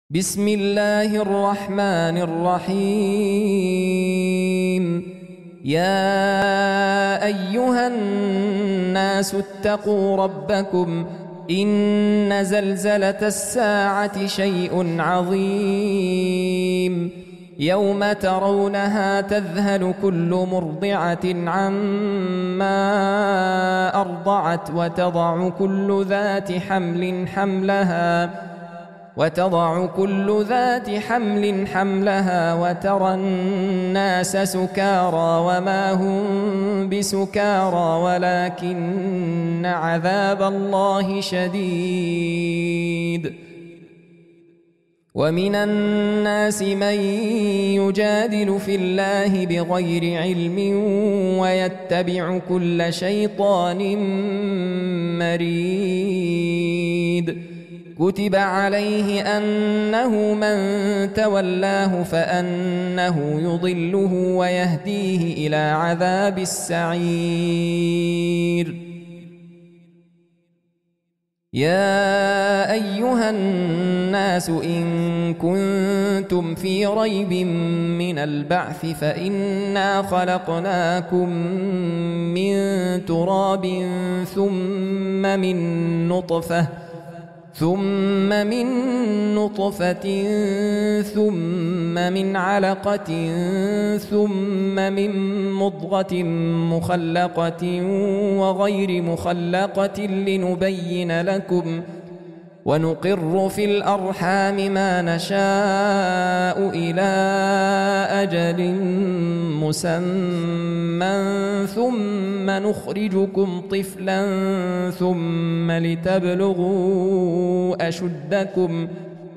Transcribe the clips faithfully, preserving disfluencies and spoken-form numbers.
بسم الله الرحمن الرحيم. يا أيها الناس اتقوا ربكم إن زلزلة الساعة شيء عظيم، يوم ترونها تذهل كل مرضعة عما أرضعت وتضع كل ذات حمل حملها وتضع كل ذات حمل حملها وترى الناس سكارى وما هم بسكارى ولكن عذاب الله شديد. ومن الناس من يجادل في الله بغير علم ويتبع كل شيطان مريد. كتب عليه أنه من تولاه فأنه يضله ويهديه إلى عذاب السعير. يا أيها الناس إن كنتم في ريب من البعث فإنا خلقناكم من تراب ثم من نطفة ثم من نطفة ثم من علقة ثم من مضغة مخلقة وغير مخلقة لنبين لكم، ونقر في الأرحام ما نشاء إلى أجل مسمى ثم نخرجكم طفلا ثم لتبلغوا أشدكم،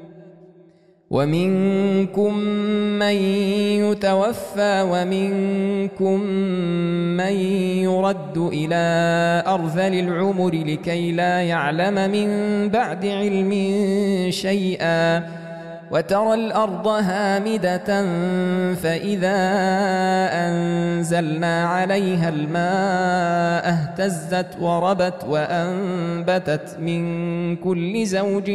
ومنكم من يتوفى ومنكم من يرد إلى أرذل العمر لكي لا يعلم من بعد علم شيئا، وترى الأرض هامدة فإذا أنزلنا عليها الماء اهتزت وربت وأنبتت من كل زوج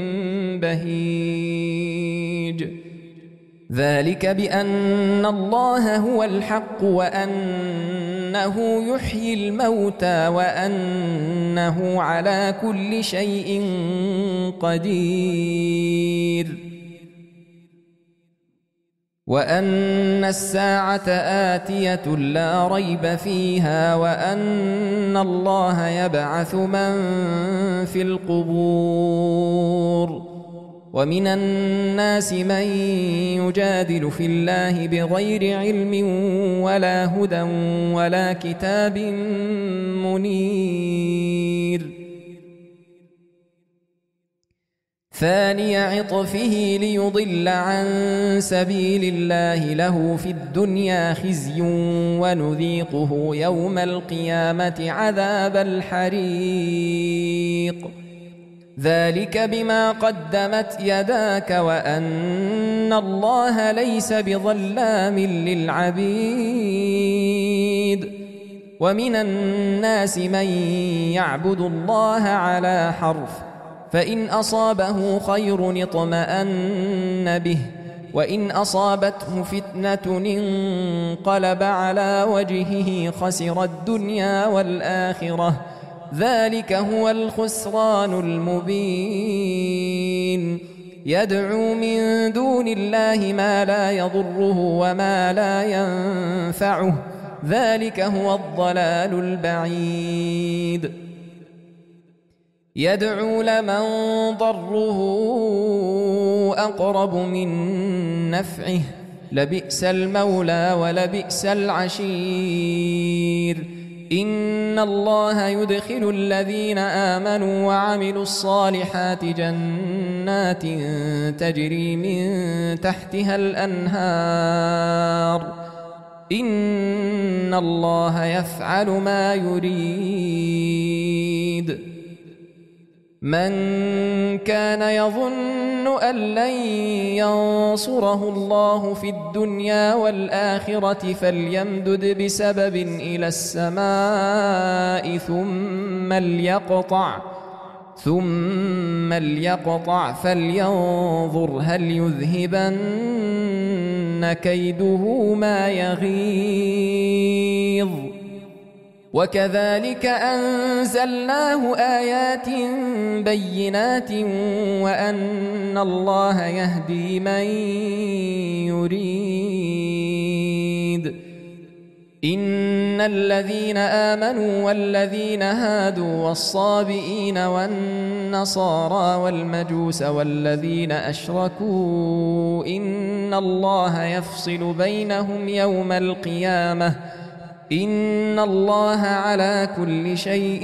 بهيج. ذلك بأن الله هو الحق وأنه يحيي الموتى وأنه على كل شيء قدير، وأن الساعة آتية لا ريب فيها، وأن الله يبعث من في القبور. ومن الناس من يجادل في الله بغير علم ولا هدى ولا كتاب منير. ثاني عطفه ليضل عن سبيل الله له في الدنيا خزي ونذيقه يوم القيامة عذاب الحريق. ذلك بما قدمت يداك وأن الله ليس بظلام للعبيد. ومن الناس من يعبد الله على حرف، فإن أصابه خير اطمأن به، وإن أصابته فتنة انقلب على وجهه خسر الدنيا والآخرة. ذلك هو الخسران المبين. يدعو من دون الله ما لا يضره وما لا ينفعه، ذلك هو الضلال البعيد. يدعو لمن ضره أقرب من نفعه، لبئس المولى ولبئس العشير. إن الله يدخل الذين آمنوا وعملوا الصالحات جنات تجري من تحتها الأنهار. إن الله يفعل ما يريد. من كان يظن أن لن ينصره الله في الدنيا والآخرة فليمدد بسبب إلى السماء ثم ليقطع ثم ليقطع فلينظر هل يذهبن كيده ما يغيظ وكذلك أنزلناه آيات بينات وأن الله يهدي من يريد إن الذين آمنوا والذين هادوا والصابئين والنصارى والمجوس والذين أشركوا إن الله يفصل بينهم يوم القيامة إن الله على كل شيء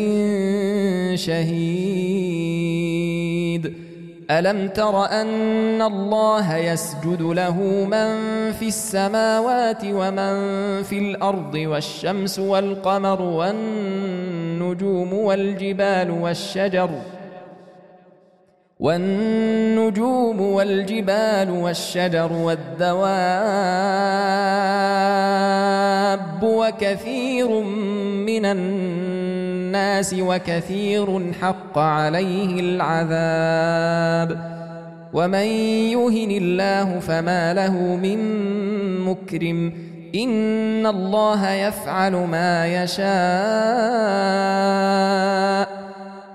شهيد ألم تر أن الله يسجد له من في السماوات ومن في الأرض والشمس والقمر والنجوم والجبال والشجر والنجوم والجبال والشجر والدواب وكثير من الناس وكثير حق عليه العذاب ومن يهن الله فما له من مكرم إن الله يفعل ما يشاء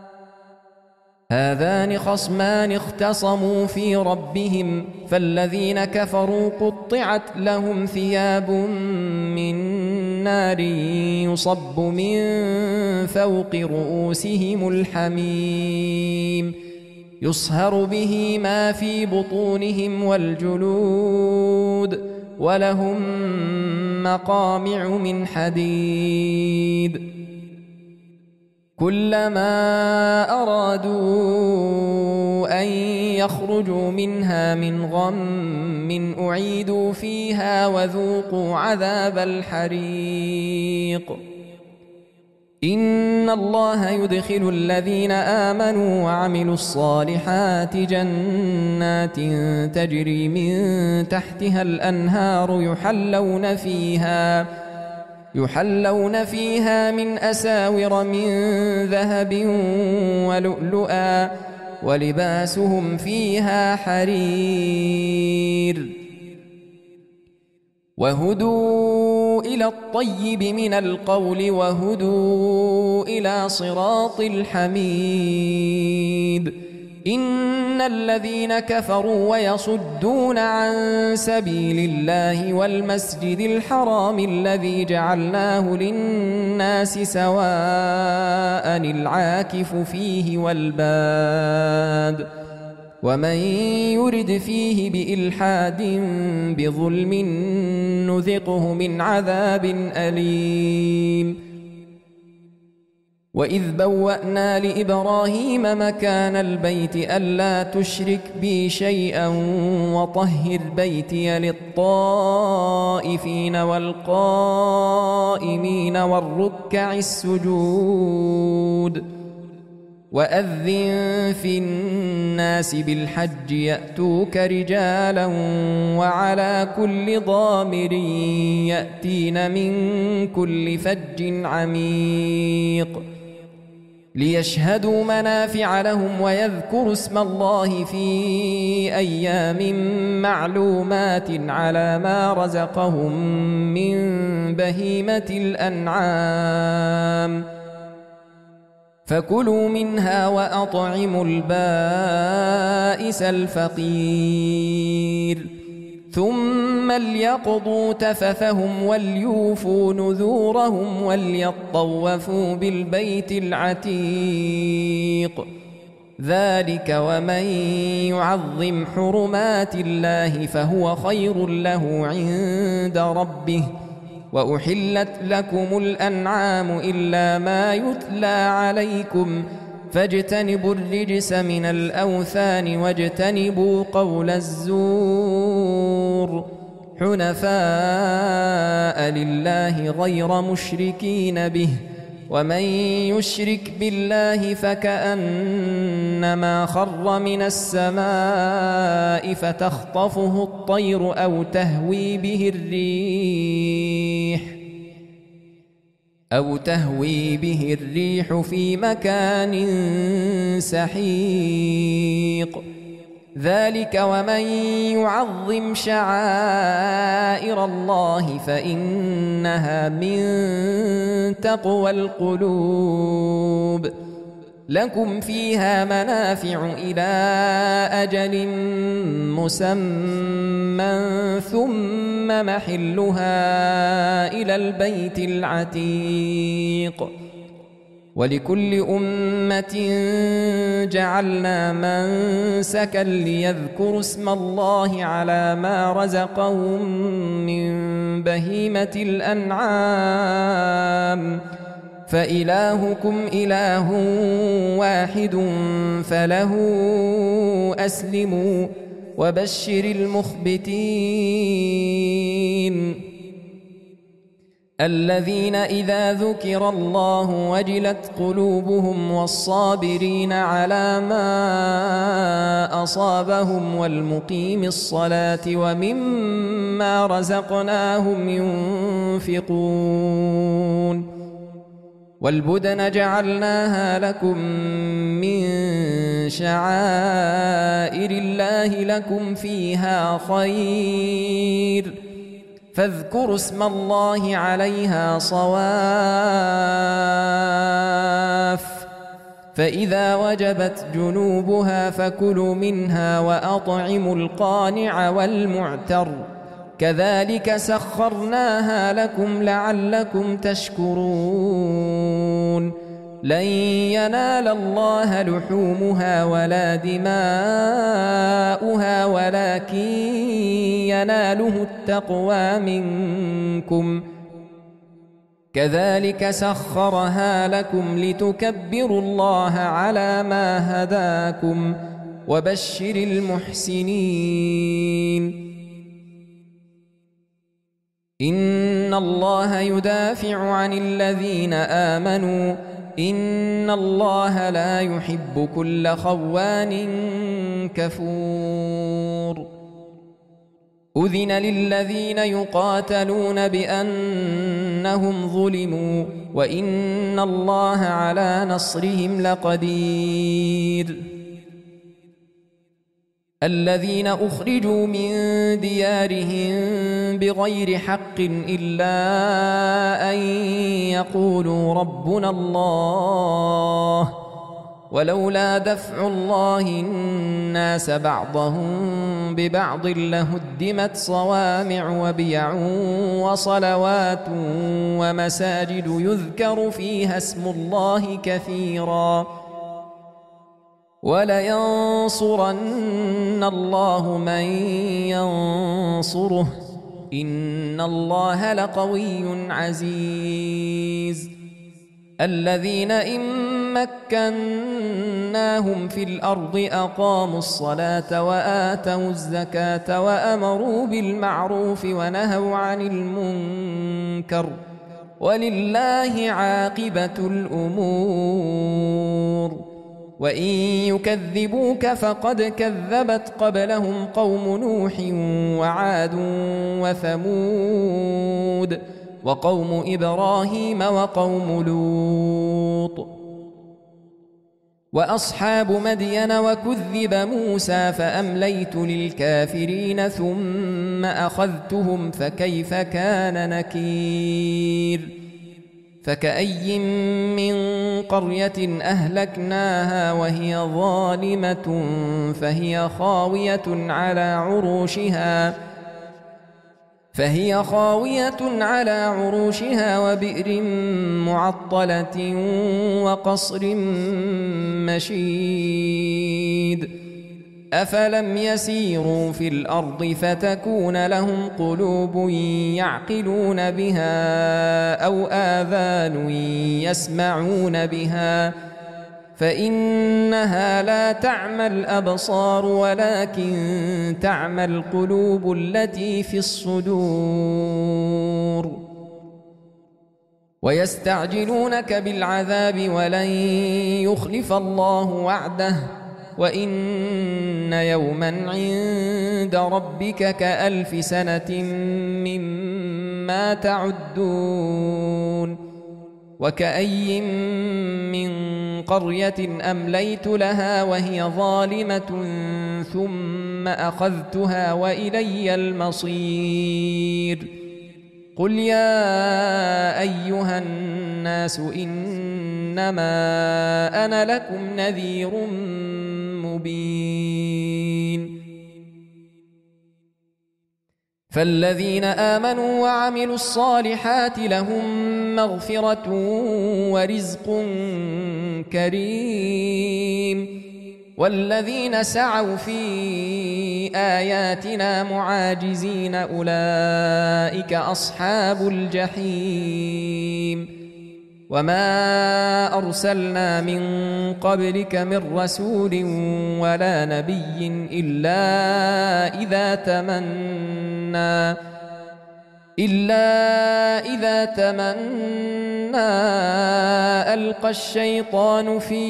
هذان خصمان اختصموا في ربهم فالذين كفروا قطعت لهم ثياب من نار يصب من فوق رؤوسهم الحميم يصهر به ما في بطونهم والجلود ولهم مقامع من حديد كلما أرادوا أن يخرجوا منها من غم أعيدوا فيها وذوقوا عذاب الحريق إن الله يدخل الذين آمنوا وعملوا الصالحات جنات تجري من تحتها الأنهار يحلون فيها يحلون فيها من أساور من ذهب ولؤلؤا ولباسهم فيها حرير وهدوا إلى الطيب من القول وهدوا إلى صراط الحميد إن الذين كفروا ويصدون عن سبيل الله والمسجد الحرام الذي جعلناه للناس سواء العاكف فيه والباد ومن يرد فيه بإلحاد بظلم نذقه من عذاب أليم وإذ بوأنا لإبراهيم مكان البيت ألا تشرك بي شيئا وطهر بيتي للطائفين والقائمين والركع السجود وأذن في الناس بالحج يأتوك رجالا وعلى كل ضامر يأتين من كل فج عميق ليشهدوا منافع لهم ويذكروا اسم الله في أيام معلومات على ما رزقهم من بهيمة الأنعام فكلوا منها وأطعموا البائس الفقير ثم ليقضوا تفثهم وليوفوا نذورهم وليطوفوا بالبيت العتيق ذلك ومن يعظم حرمات الله فهو خير له عند ربه وأحلت لكم الأنعام إلا ما يتلى عليكم فاجتنبوا الرجس من الأوثان واجتنبوا قول الزور حنفاء لله غير مشركين به ومن يشرك بالله فكأنما خر من السماء فتخطفه الطير أو تهوي به الريح أو تهوي به الريح في مكان سحيق ذلك ومن يعظم شعائر الله فإنها من تقوى القلوب لكم فيها منافع إلى أجل مسمى ثم محلها إلى البيت العتيق ولكل أمة جعلنا منسكا ليذكروا اسم الله على ما رزقهم من بهيمة الأنعام فإلهكم إله واحد فله أسلموا وبشر المخبتين الذين إذا ذكر الله وجلت قلوبهم والصابرين على ما أصابهم والمقيم الصلاة ومما رزقناهم ينفقون والبدن جعلناها لكم من شعائر الله لكم فيها خير فاذكروا اسم الله عليها صواف فإذا وجبت جنوبها فكلوا منها وأطعموا القانع والمعتر كذلك سخرناها لكم لعلكم تشكرون لن ينال الله لحومها ولا دماؤها ولكن يناله التقوى منكم كذلك سخرها لكم لتكبروا الله على ما هداكم وبشر المحسنين إن الله يدافع عن الذين آمنوا إن الله لا يحب كل خوان كفور أذن للذين يقاتلون بأنهم ظلموا وإن الله على نصرهم لقدير الذين أخرجوا من ديارهم بغير حق إلا أن يقولوا ربنا الله ولولا دفع الله الناس بعضهم ببعض لهدمت صوامع وبيع وصلوات ومساجد يذكر فيها اسم الله كثيرا ولينصرن الله من ينصره إن الله لقوي عزيز الذين إن مكناهم في الأرض أقاموا الصلاة وآتوا الزكاة وأمروا بالمعروف ونهوا عن المنكر ولله عاقبة الأمور وإن يكذبوك فقد كذبت قبلهم قوم نوح وعاد وثمود وقوم إبراهيم وقوم لوط وأصحاب مدين وكذب موسى فأمليت للكافرين ثم أخذتهم فكيف كان نكير فكأي من قرية أهلكناها وهي ظالمة فهي خاوية على عروشها فهي خاوية على عروشها وبئر معطلة وقصر مشيد أفلم يسيروا في الأرض فتكون لهم قلوب يعقلون بها أو آذان يسمعون بها فإنها لا تعمى الأبصار ولكن تعمى القلوب التي في الصدور ويستعجلونك بالعذاب ولن يخلف الله وعده وإن يوما عند ربك كألف سنة مما تعدون وكأي من قرية أمليت لها وهي ظالمة ثم أخذتها وإلي المصير قل يا أيها الناس إنما أنا لكم نذير مبين فالذين آمنوا وعملوا الصالحات لهم مغفرة ورزق كريم والذين سعوا في آياتنا معاجزين أولئك أصحاب الجحيم وما أرسلنا من قبلك من رسول ولا نبي إلا إذا تمنى إلا إذا تمنى ألقى الشيطان في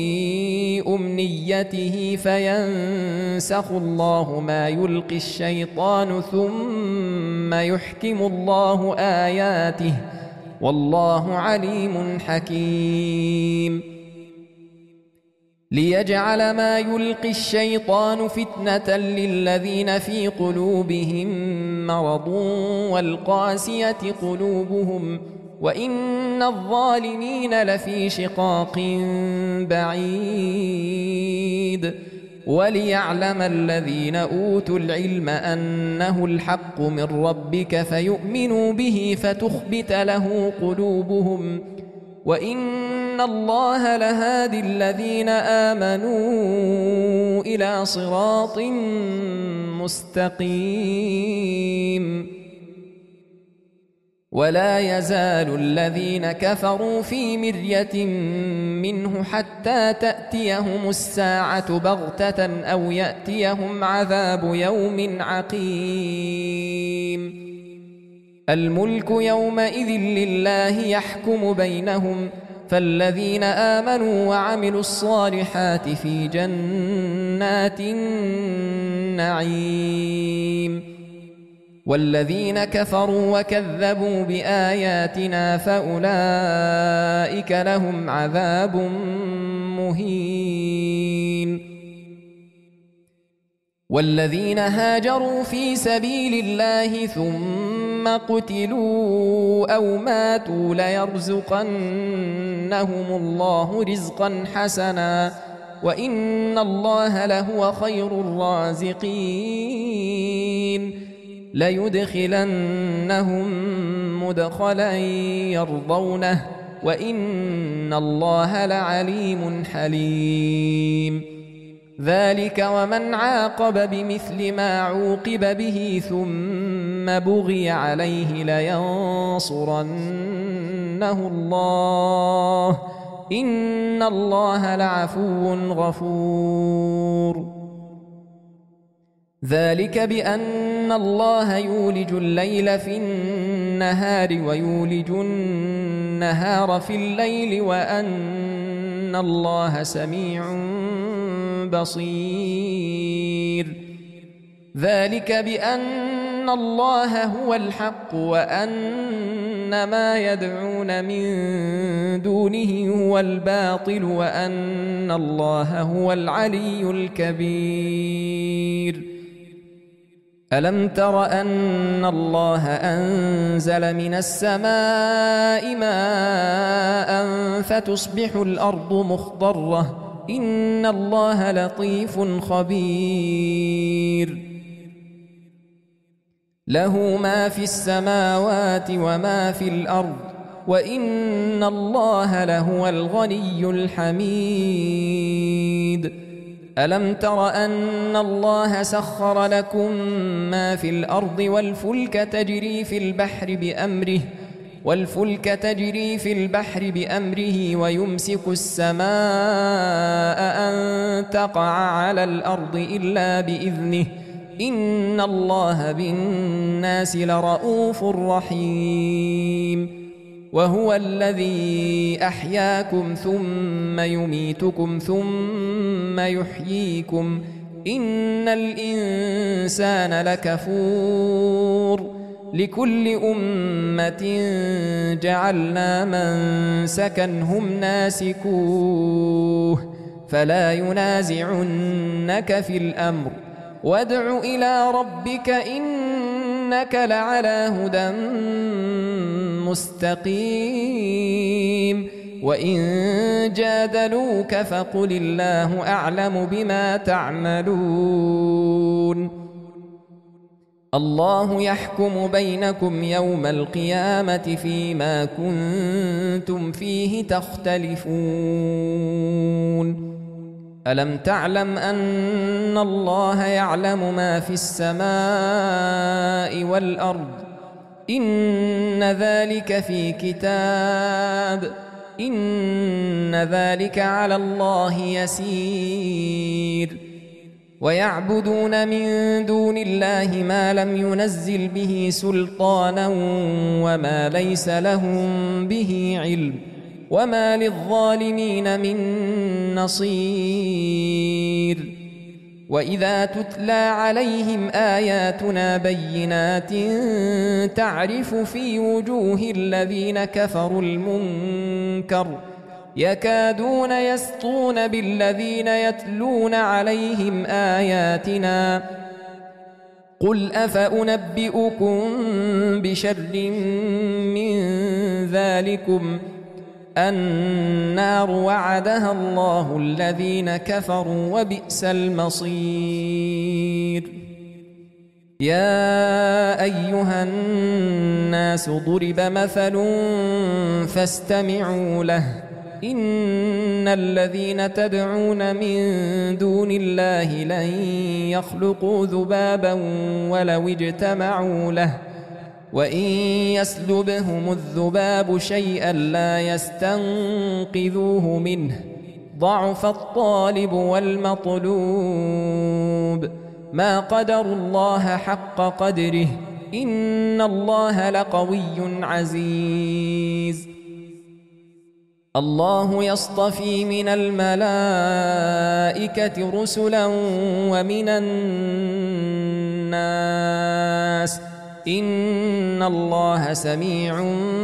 أمنيته فينسخ الله ما يلقي الشيطان ثم يحكم الله آياته والله عليم حكيم ليجعل ما يلقي الشيطان فتنة للذين في قلوبهم مرض والقاسية قلوبهم وإن الظالمين لفي شقاق بعيد وليعلم الذين أوتوا العلم أنه الحق من ربك فيؤمنوا به فتخبت له قلوبهم وإن الله لهادي الذين آمنوا إلى صراط مستقيم ولا يزال الذين كفروا في مرية منه حتى تأتيهم الساعة بغتة أو يأتيهم عذاب يوم عقيم الملك يومئذ لله يحكم بينهم فالذين آمنوا وعملوا الصالحات في جنات النعيم والذين كفروا وكذبوا بآياتنا فأولئك لهم عذاب مهين والذين هاجروا في سبيل الله ثم قتلوا أو ماتوا ليرزقنهم الله رزقا حسنا وإن الله لهو خير الرازقين ليدخلنهم مدخلا يرضونه وإن الله لعليم حليم ذلك ومن عاقب بمثل ما عوقب به ثم بغي عليه لينصرنه الله إن الله لعفو غفور ذلك بأن الله يولج الليل في النهار ويولج النهار في الليل وأن الله سميع بصير ذلك بأن الله هو الحق وأن ما يدعون من دونه هو الباطل وأن الله هو العلي الكبير ألم تر أن الله أنزل من السماء ماء فتصبح الأرض مخضرة إن الله لطيف خبير له ما في السماوات وما في الأرض وإن الله لهو الغني الحميد ألم تر أن الله سخر لكم ما في الأرض والفلك تجري في البحر بأمره والفلك تجري في البحر بأمره ويمسك السماء أن تقع على الأرض إلا بإذنه إن الله بالناس لرؤوف رحيم وهو الذي أحياكم ثم يميتكم ثم يحييكم إن الإنسان لكفور لكل أمة جعلنا منسكا هم ناسكوه فلا ينازعنك في الأمر وادع إلى ربك إنك لعلى هدى مستقيم وإن جادلوك فقل الله أعلم بما تعملون الله يحكم بينكم يوم القيامة فيما كنتم فيه تختلفون ألم تعلم أن الله يعلم ما في السماء والأرض إن ذلك في كتاب إن ذلك على الله يسير ويعبدون من دون الله ما لم ينزل به سلطانا وما ليس لهم به علم وما للظالمين من نصير وإذا تتلى عليهم آياتنا بينات تعرف في وجوه الذين كفروا المنكر يكادون يسطون بالذين يتلون عليهم آياتنا قل أفأنبئكم بشر من ذلكم النار وعدها الله الذين كفروا وبئس المصير يا أيها الناس ضرب مثل فاستمعوا له إن الذين تدعون من دون الله لن يخلقوا ذبابا ولو اجتمعوا له وإن يسلبهم الذباب شيئا لا يستنقذوه منه ضعف الطالب والمطلوب ما قدروا الله حق قدره إن الله لقوي عزيز الله يصطفي من الملائكة رسلا ومن الناس إن الله سميع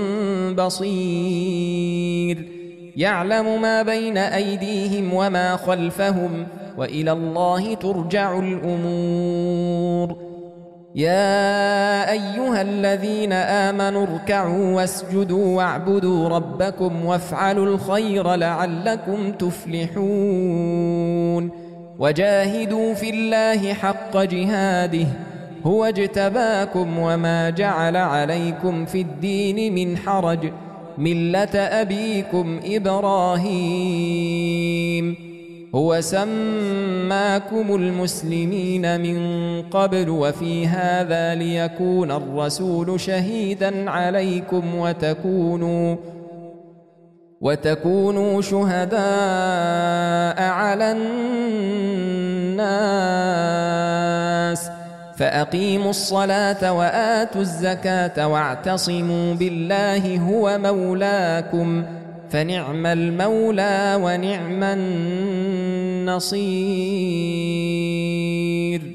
بصير يعلم ما بين أيديهم وما خلفهم وإلى الله ترجع الأمور يا أيها الذين آمنوا اركعوا واسجدوا واعبدوا ربكم وافعلوا الخير لعلكم تفلحون وجاهدوا في الله حق جهاده هو اجتباكم وما جعل عليكم في الدين من حرج ملة أبيكم إبراهيم هو سماكم المسلمين من قبل وفي هذا ليكون الرسول شهيدا عليكم وتكونوا وتكونوا شهداء على الناس فأقيموا الصلاة وآتوا الزكاة واعتصموا بالله هو مولاكم فنعم المولى ونعم النصير